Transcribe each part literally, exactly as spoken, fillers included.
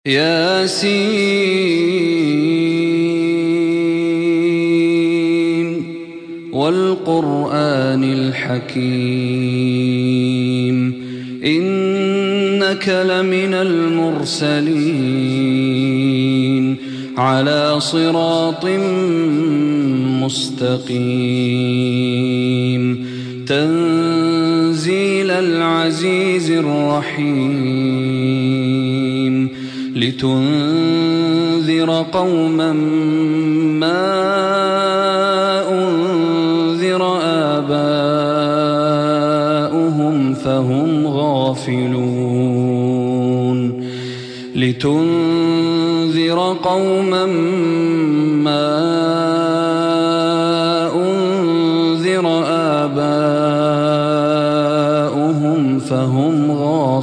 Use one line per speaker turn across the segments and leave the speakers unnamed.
ياسين والقرآن الحكيم إنك لمن المرسلين على صراط مستقيم تنزيل العزيز الرحيم لتنذر قوما ما أنذر آباؤهم فهم غافلون لتنذر قوما ما أنذر آباؤهم فهم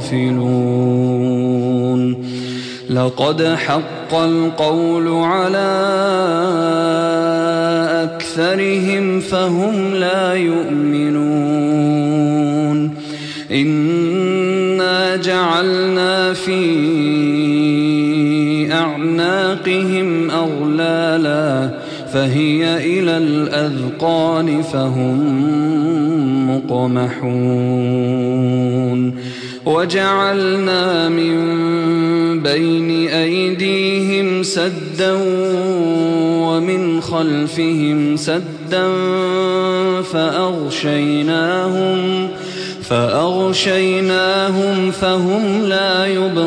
غافلون لقد حق القول على أكثرهم فهم لا يؤمنون إنا جعلنا في أعناقهم أغلالا فهي إلى الأذقان فهم مقمحون وجعلنا من بين أيديهم سدا ومن خلفهم سدا فأغشيناهم فأغشيناهم فهم لا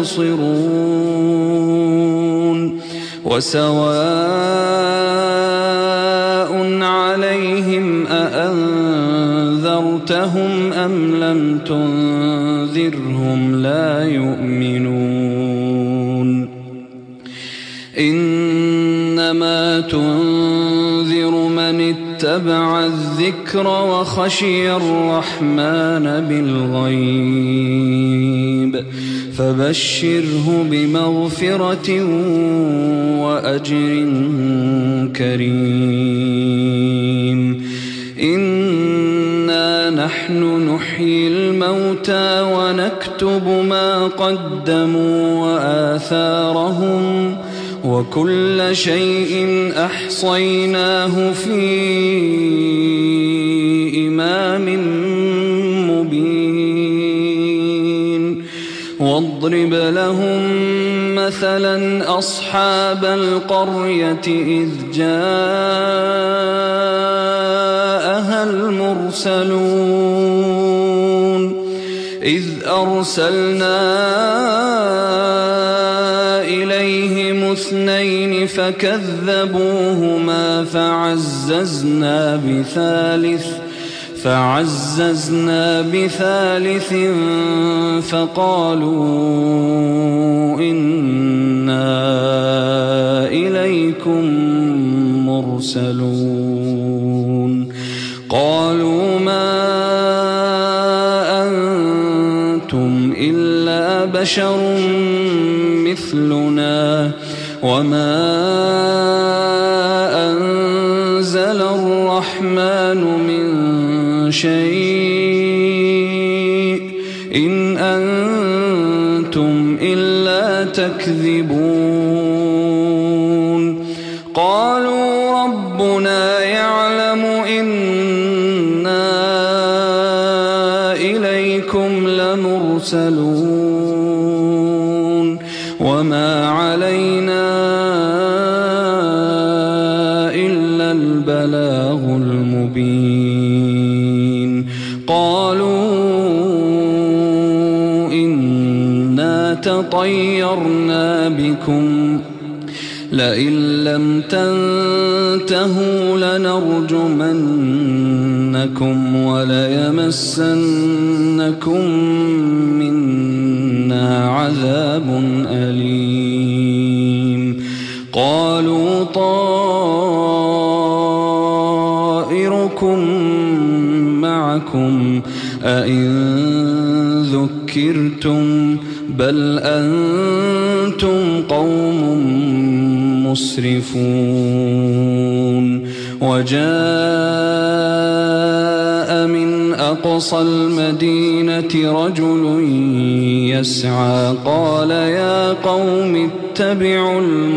يبصرون وسواء عليهم أأنذرتهم أم لم تنذرهم لا يؤمنون إنما تنذر من اتبع الذكر وخشي الرحمن بالغيب فبشره بمغفرة وأجر كريم إنا نحن نحيي الموتى ونكتب ما قدموا وآثارهم وكل شيء أحصيناه في إمام مبين واضرب لهم مثلا أصحاب القرية إذ جاءها المرسلون إذ أرسلنا إليهم اثنين فكذبوهما فعززنا بثالث فعززنا بثالث فقالوا إنا إليكم مرسلون قالوا ما أنتم إلا بشر مثلنا وما أنزل الرحمن من شيء إن أنتم إلا تكذبون قالوا ربنا يعلم إنا إليكم لمرسلون وما علينا إلا البلاغ المبين قالوا إنا تطيرنا بكم لئن لم تنتهوا لنرجمنكم وليمسنكم منا عذاب أليم قالوا طائركم معكم أئن ذكرتم بل أنتم قوم مسرفون وجاء من أقصى المدينة رجل يسعى قال يا قوم اتبعوا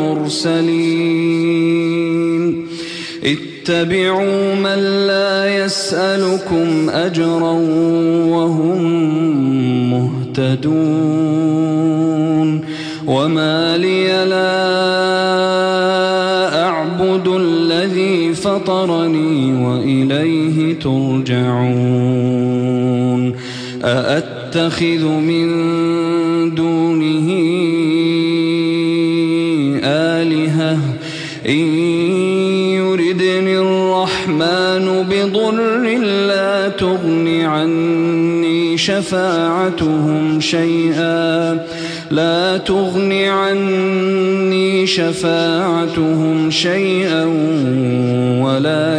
المرسلين اتبعوا من لا يسألكم أجرا وهم مهتدون وما لي لا أعبد الذي فطرني وإليه ترجعون أأتخذ من دونه آلهة إن يردني الرحمن بضر لا تغن عني شفاعتهم شيئا لا تغن عني شفاعتهم شيئا ولا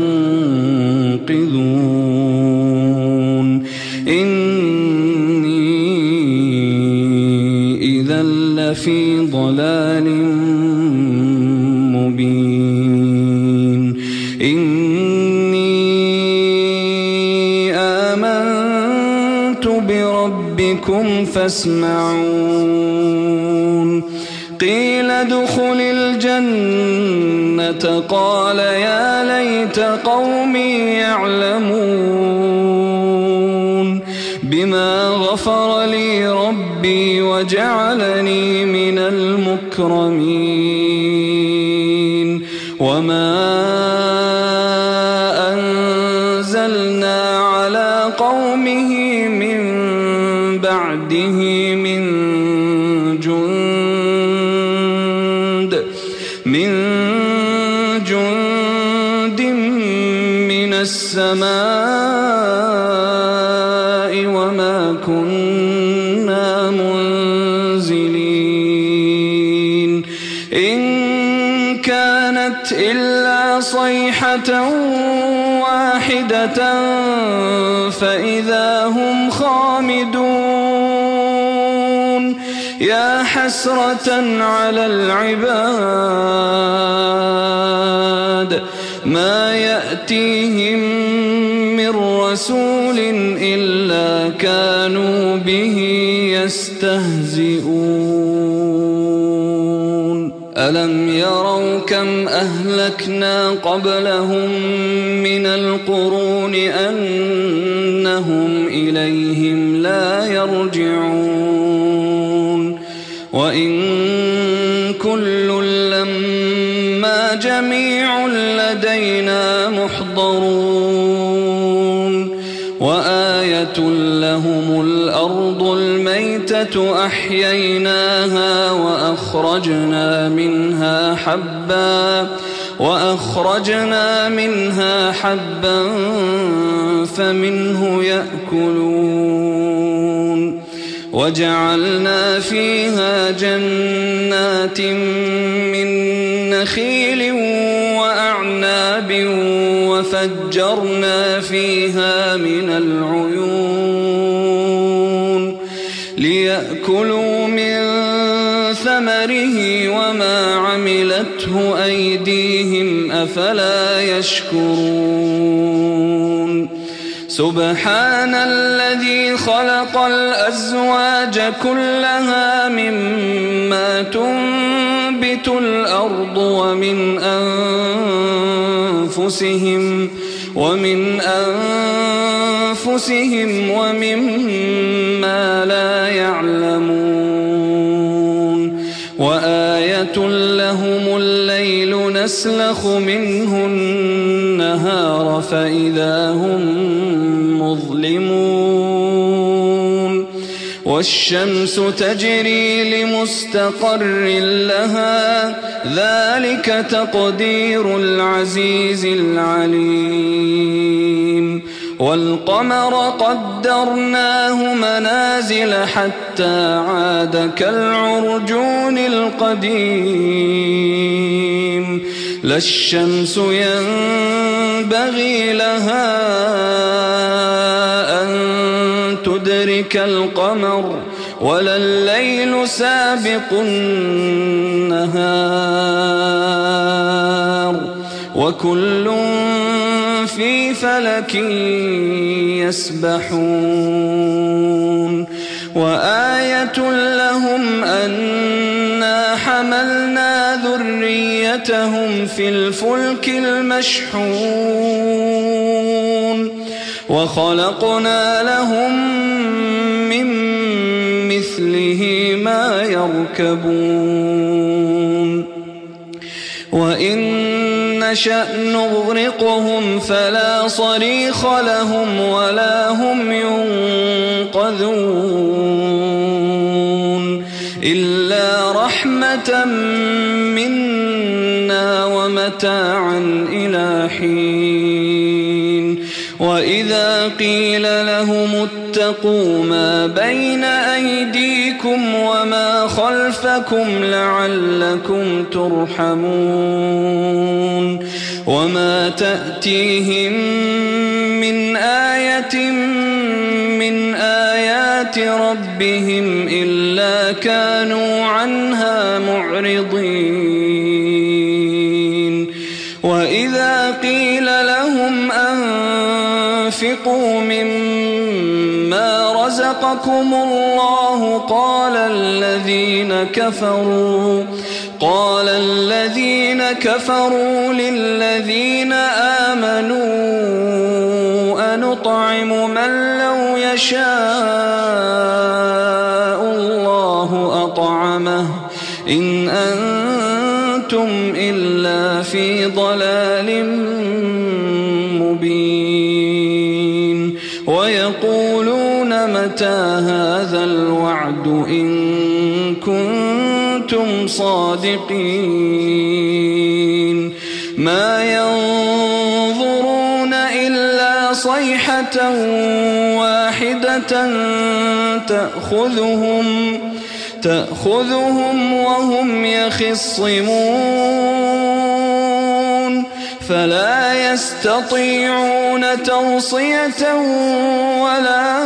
ينقذون إني إذا لفي ضلال مبين إني آمنت بربكم فاسمعون قيل ادخل الجنة قال يا ليت قومي يعلمون بما غفر لي ربي وجعلني من المكرمين وما أنزلنا على قومه من بعده من جند من جند من السماء وما كنا منزلين إن كانت إلا صيحة واحدة فإذا هم خامدون يا حسرة على العباد ما يأتيهم من رسول إلا كانوا به يستهزئون ألم يروا كم أهلكنا قبلهم من القرون أنهم إليهم لا يرجعون وإن كل لما جميع لدينا محضرون وآية لهم الأرض الميتة أحييناها وأخرجنا منها حبا وأخرجنا منها حبا فمنه يأكلون وجعلنا فيها جنات من نخيل وأعناب وفجرنا فيها من العيون ليأكلوا من ثمره وما عملته أيديهم أفلا يشكرون سبحان الذي خلق الأزواج كلها مما تنبت الأرض ومن أنفسهم ومن أنفسهم ومما لا يعلمون وآية لهم الليل نسلخ منه النهار فإذا هم مظلمون والشمس تجري لمستقر لها ذلك تقدير العزيز العليم والقمر قدرناه منازل حتى عاد كالعرجون القديم لا الشمس ينبغي لها أن تدرك القمر ولا الليل سابق النهار وكل في فلك يسبحون وآية لهم أنا حملنا ذريتهم في الفلك المشحون وخلقنا لهم من مثله ما يركبون وإن نشأ نغرقهم فلا صريخ لهم ولا هم ينقذون إلا رحمة منا ومتاعا إلى حين وإذا قيل لهم اتقوا ما بين أيديكم وما خلفكم لعلكم ترحمون وما تأتيهم من آية من آيات ربهم إلا كانوا عنها معرضين وإذا قيل لهم أنفقوا مما رزقكم الله قال الذين كفروا قال الذين كفروا للذين آمنوا أنطعم من لو يشاء الله أطعمه إن أنتم إلا في ضلال مبين ويقولون متى هذا الوعد إن كنتم صادقين ما ينظرون إلا صيحة واحدة تأخذهم تأخذهم وهم يخصمون فلا يستطيعون توصية ولا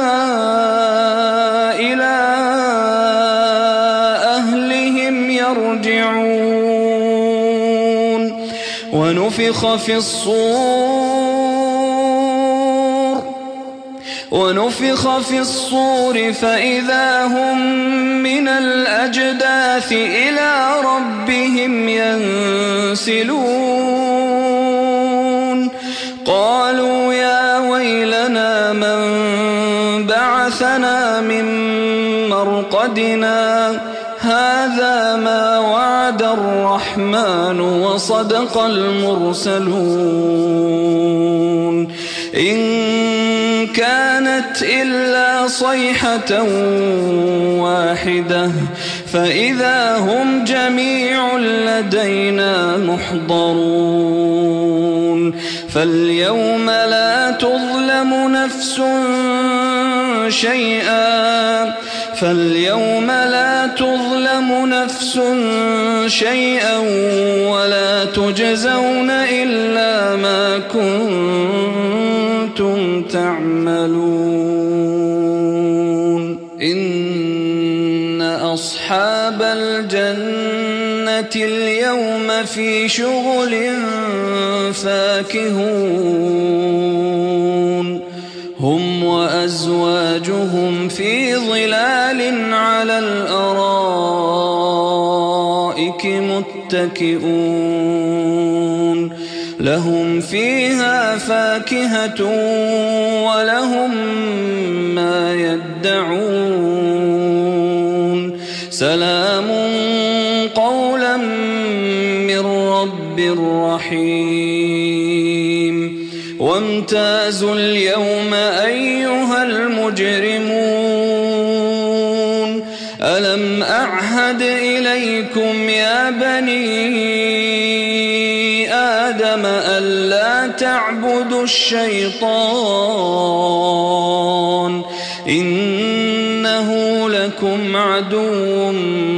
إلى أهلهم يرجعون ونفخ في الصور ونفخ في الصور فإذا هم من الأجداث إلى ربهم ينسلون قالوا يا ويلنا من بعثنا من مرقدنا هذا ما وعد الرحمن وصدق المرسلون إن كانت إلا صيحة واحدة فإذا هم جميع لدينا محضرون فاليوم لا تظلم نفس شيئا فاليوم لا تظلم نفس شيئا ولا تجزون إلا ما كنتم تعملون إن أصحاب الجنة اليوم في شغل فاكهون هم وأزواجهم في ظلال على الأرائك متكئون لهم فيها فاكهة ولهم ما يدعون سلام قولا من رب رحيم وامتازوا اليوم أيها المجرمون ألم أعهد إليكم يا بني آدم ألا تعبدوا الشيطان إنه لكم عدو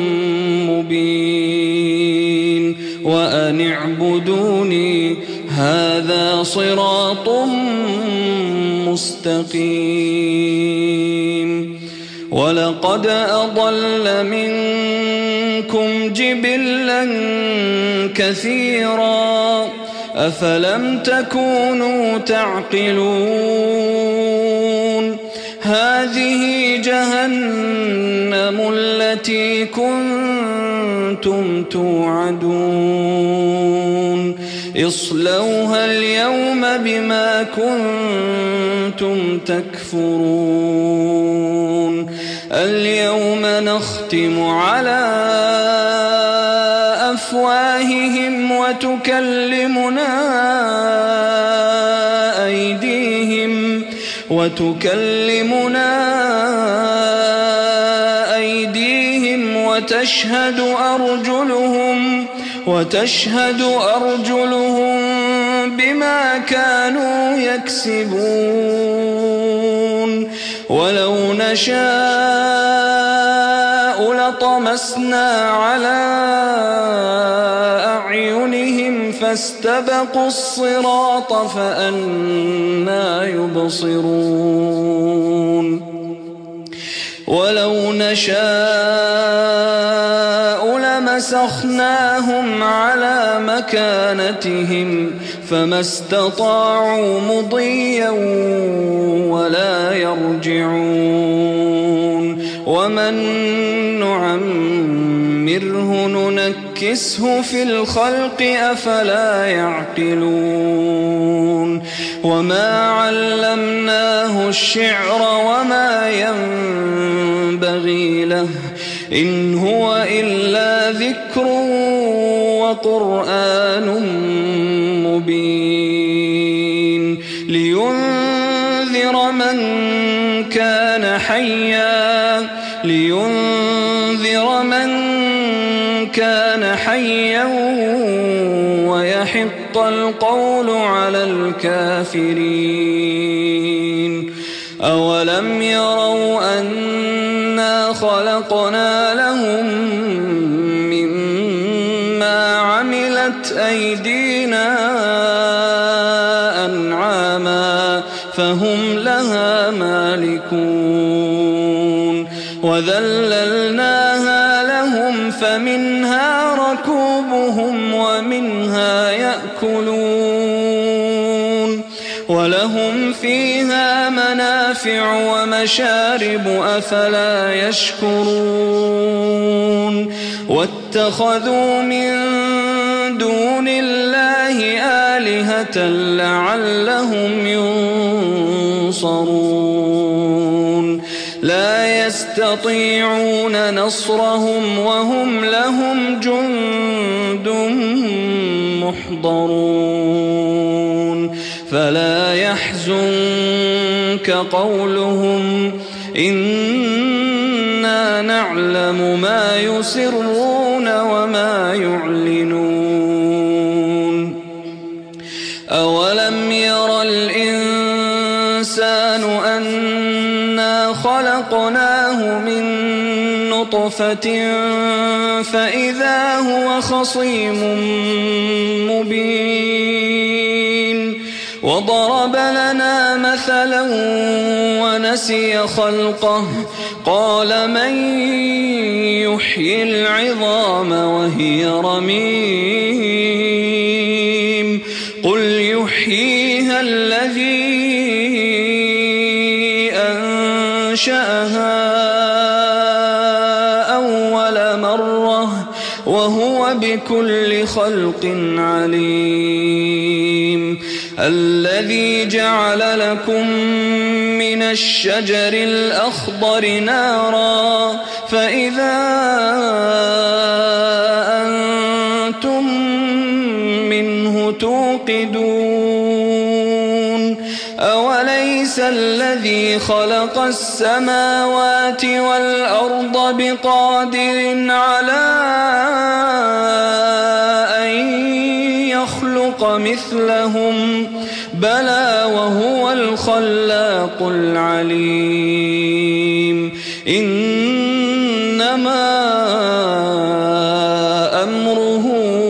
مبين وأن اعبدوني هذا صراط مستقيم ولقد أضل منكم جبلا كثيرا أفلم تكونوا تعقلون هذه جهنم التي كنتم توعدون اصلوها اليوم بما كنتم تكفرون اليوم نختم على أفواههم وتكلمنا أيديهم وتكلمنا أيديهم وتشهد أرجلهم وتشهد أرجلهم بما كانوا يكسبون ولو نشاء لطمسنا على أعينهم فاستبقوا الصراط فأنى يبصرون ولو نشاء لمسخناهم على مكانتهم فما استطاعوا مضيا ولا يرجعون ومن نعمره ننكسه في الخلق أفلا يعقلون وما علمناه الشعر وما ينبغي له إن هو إلا ذكر وقرآن مبين لينذر من كان حيا لينذر من كان حيا ويحق القول على الكافرين أولم يروا أنا خلقنا لهم مما عملت أيدينا أنعاما فهم لها مالكون وذللناها لهم فمنها ركوبهم ومنها يأكلون ولهم فيها منافع ومشارب أفلا يشكرون واتخذوا من دون الله آلهة لعلهم ينصرون لا يستطيعون نصرهم وهم لهم جند محضرون فلا يحزنك قولهم إنا نعلم ما يسرون وما يعلنون أولم ير الإنسان أنا خلقناه من نطفة فإذا هو خصيم مبين وضرب لنا مثلا ونسي خلقه قال من يحيي العظام وهي رميم قل يحييها الذي أنشأها أول مرة وهو بكل خلق عليم الذي جعل لكم من الشجر الأخضر نارا فإذا أنتم منه توقدون أوليس الذي خلق السماوات والأرض بقادر على أن يخلق مثلهم بلى وهو الخلاق العليم إنما أمره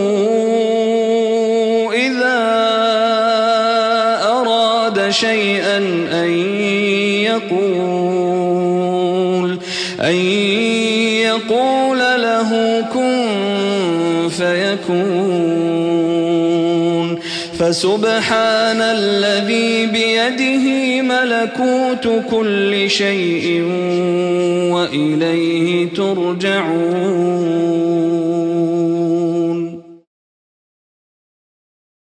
إذا أراد شيئا أن يقول أن يقول له كن فيكون فسبحان الذي بيده ملكوت كل شيء وإليه ترجعون.